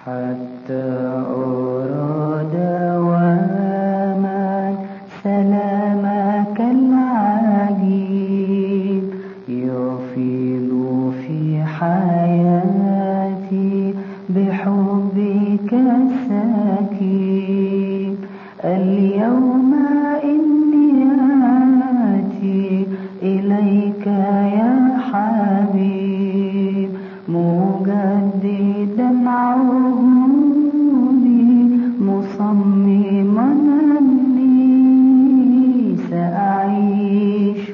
حتى أرى دواما سلامك العجيب يفيض في حياتي بحبك السكيب. اليوم إني آتي إليك يا حبيب مجددا عهودي مصمما أني سأعيش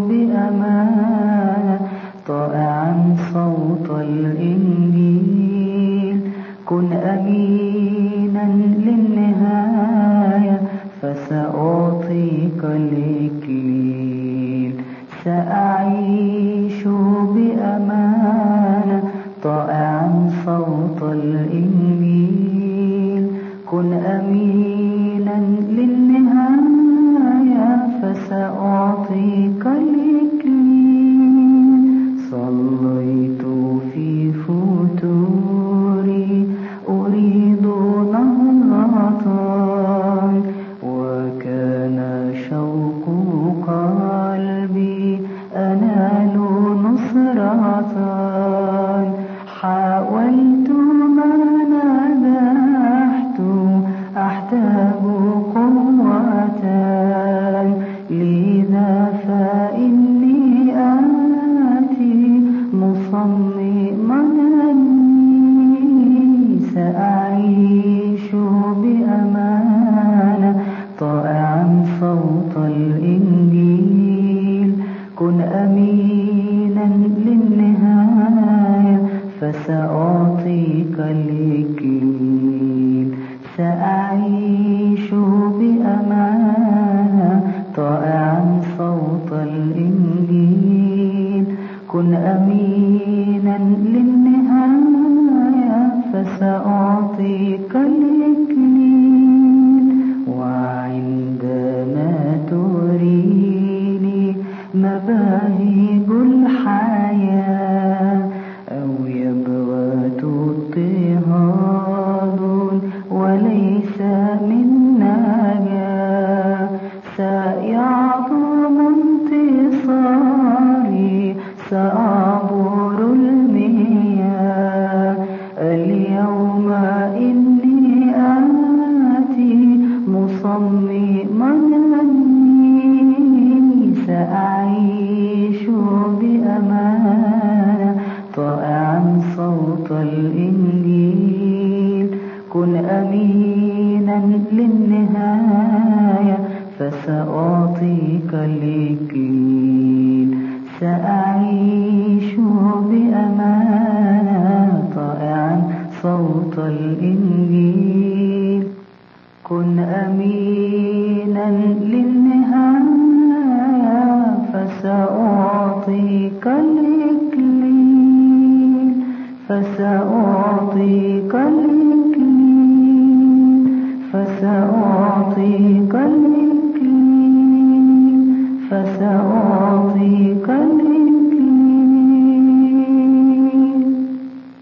بأمان طائعا صوت الإنجيل. كن أمينا للنهاية فسأعطيك الإكليل. سأعيش بأمانة طائعا صوت الإنجيل. كن أمينا للنهاية فسأعطيك الإكليل. صليت في فتوري أريد نهضة وكان شوق قلبي أنال نصرة. حاولت ما نجحت أحتاج قوة لذا فإني آتي مصمما أني سأعيش بأمانة طائعا صوت الإنجيل. كن أمينا للنهاية فسأعطيك الإكليل. سأعيش بأمانة طائعا صوت الإنجيل. كن أمينا للنهاية فسأعطيك الإكليل. وعندما تريني مباهج الحياة أو يبغت اضطهاد وليس من نجاة سيعظم انتصاري سأعبر المياه. اليوم إني آتي مصمما أني سأعيش بأمانة طائعا صوت الإنجيل. كن أمينا للنهاية فسأعطيك الإكليل. سأعيش بأمانة طائعا صوت الإنجيل. كن أمينا للنهاية فسأعطيك الإكليل. فسأعطيك الإكليل. فسأعطيك الإكليل. فسأعطيك الإكليل.